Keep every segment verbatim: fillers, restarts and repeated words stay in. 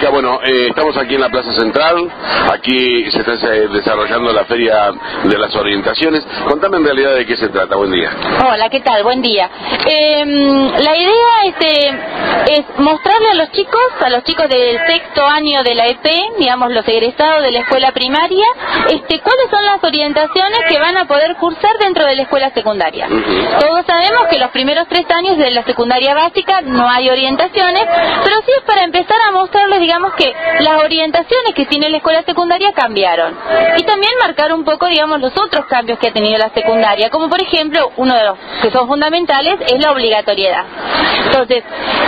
Alicia, bueno, eh, estamos aquí en la Plaza Central, aquí se está eh, desarrollando la Feria de las Orientaciones. Contame en realidad de qué se trata. Buen día. Hola, ¿qué tal? Buen día. Eh, la idea este, es mostrarle a los chicos, a los chicos del sexto año de la E P, digamos los egresados de la escuela primaria, este, cuáles son las orientaciones que van a poder cursar dentro de la escuela secundaria. Uh-huh. Todos sabemos que los primeros tres años de la secundaria básica no hay orientaciones, pero sí es para empezar a mostrarles, digamos, que las orientaciones que tiene la escuela secundaria cambiaron. Y también marcar un poco, digamos, los otros cambios que ha tenido la secundaria, como por ejemplo, uno de los que son fundamentales es la obligatoriedad. Entonces,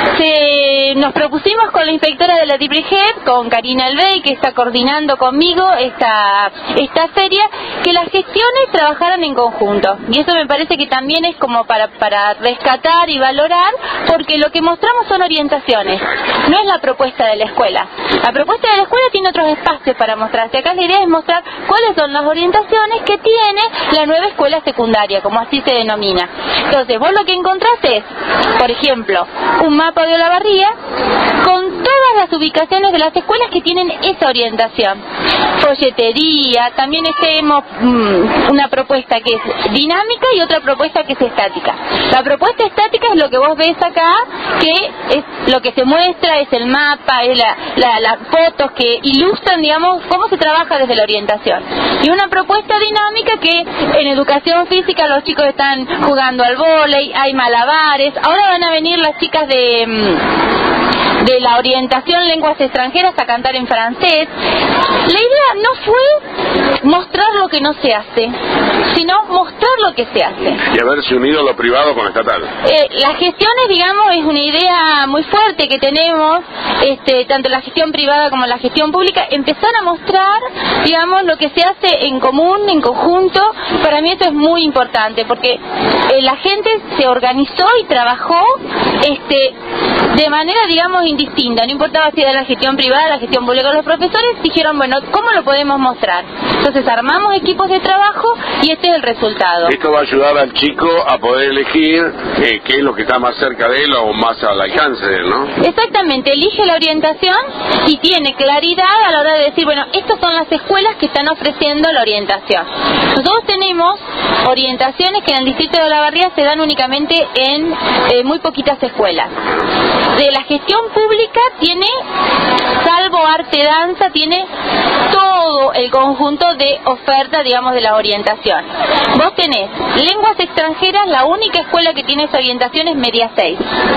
se, nos propusimos con la inspectora de la D I P R I G E P, con Karina Albey, que está coordinando conmigo esta, esta feria, que las gestiones trabajaran en conjunto. Y eso me parece que también es como para, para rescatar y valorar, porque lo que mostramos son orientaciones, no es la propuesta de la escuela. La propuesta de la escuela tiene otros espacios para mostrarse. Acá la idea es mostrar cuáles son las orientaciones que tiene la nueva escuela secundaria, como así se denomina. Entonces, vos lo que encontrás es, por ejemplo, un mapa de Olavarría con todas las ubicaciones de las escuelas que tienen esa orientación. Folletería, también tenemos mmm, una propuesta que es dinámica y otra propuesta que es estática. La propuesta estática es lo que vos ves acá, que es lo que se muestra, es el mapa, es la, la, las fotos que ilustran, digamos, cómo se trabaja desde la orientación. Y una propuesta dinámica que en educación física los chicos están jugando al vóley, hay malabares, ahora van a venir las chicas de... de la orientación lenguas extranjeras a cantar en francés. La idea no fue mostrar lo que no se hace, sino mostrar lo que se hace. Y haberse unido lo privado con lo estatal. Eh, las gestiones, digamos, es una idea muy fuerte que tenemos, este, tanto la gestión privada como la gestión pública, empezar a mostrar, digamos, lo que se hace en común, en conjunto. Para mí eso es muy importante, porque eh, la gente se organizó y trabajó este, de manera, digamos, indistinta, no importaba si era la gestión privada, la gestión pública. Los profesores dijeron, bueno, ¿cómo lo podemos mostrar? Entonces armamos equipos de trabajo y este es el resultado. Esto va a ayudar al chico a poder elegir eh, qué es lo que está más cerca de él o más al alcance de él, ¿no? Exactamente, elige la orientación y tiene claridad a la hora de decir, bueno, estas son las escuelas que están ofreciendo la orientación. Nosotros tenemos orientaciones que en el distrito de Olavarría se dan únicamente en eh, muy poquitas escuelas. De la gestión pública tiene, salvo arte danza, tiene todo el conjunto de oferta, digamos, de la orientación. Vos tenés lenguas extranjeras, la única escuela que tiene esa orientación es Media seis.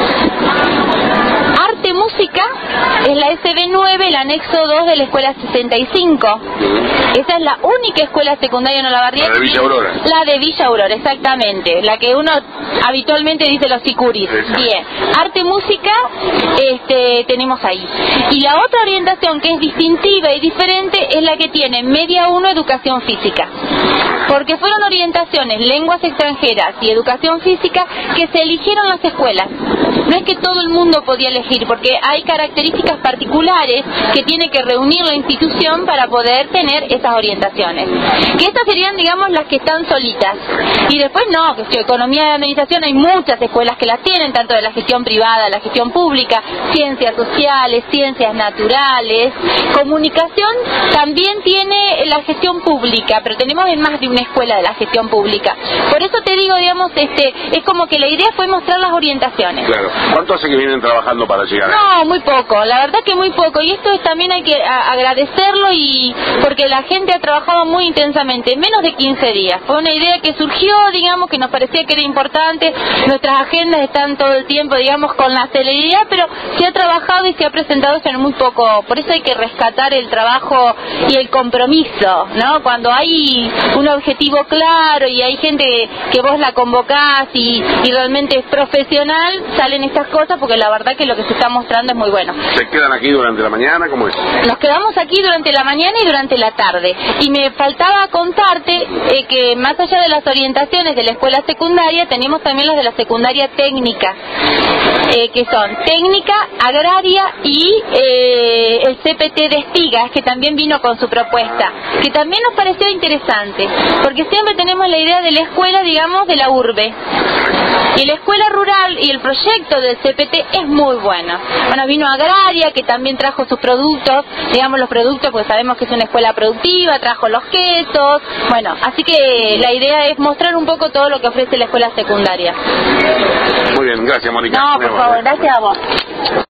Arte música es la S B nueve, el anexo dos de la escuela sesenta y cinco. Esa es la única escuela secundaria en Olavarría. La de Villa Aurora. La de Villa Aurora, exactamente. La que uno habitualmente dice los sicuris. Bien. Arte música este, tenemos ahí. Y la otra orientación que es distintiva y diferente es la que tiene Media uno, educación física. Porque fueron orientaciones, lenguas extranjeras y educación física que se eligieron las escuelas. No es que todo el mundo podía elegir, porque hay características particulares que tiene que reunir la institución para poder tener esas orientaciones. Que estas serían, digamos, las que están solitas. Y después no, que si economía de administración hay muchas escuelas que las tienen, tanto de la gestión privada, la gestión pública, ciencias sociales, ciencias naturales, comunicación también tiene la gestión pública, pero tenemos en más de una escuela de la gestión pública. Por eso te digo, digamos, este, es como que la idea fue mostrar las orientaciones. Claro. ¿Cuánto hace que vienen trabajando para llegar a No, muy poco, la verdad que muy poco. Y esto es, también hay que a, agradecerlo, y porque la gente ha trabajado muy intensamente, en menos de quince días. Fue una idea que surgió, digamos, que nos parecía que era importante. Nuestras agendas están todo el tiempo, digamos, con la celeridad, pero se ha trabajado y se ha presentado en muy poco. Por eso hay que rescatar el trabajo y el compromiso, ¿no? Cuando hay un objetivo claro y hay gente que vos la convocás y, y realmente es profesional, salen estas cosas, porque la verdad que lo que se está mostrando es muy bueno. ¿Se quedan aquí durante la mañana? ¿Cómo es? Nos quedamos aquí durante la mañana y durante la tarde. Y me faltaba contarte eh, que más allá de las orientaciones de la escuela secundaria, tenemos también las de la secundaria técnica, eh, que son técnica, agraria y eh, el C P T de Estigas, que también vino con su propuesta, que también nos pareció interesante, porque siempre tenemos la idea de la escuela, digamos, de la urbe. Y la escuela rural y el proyecto esto del C P T es muy bueno. Bueno, vino Agraria, que también trajo sus productos, digamos los productos, porque sabemos que es una escuela productiva, trajo los quesos, bueno, así que la idea es mostrar un poco todo lo que ofrece la escuela secundaria. Muy bien, gracias, Mónica. No, por favor, gracias a vos.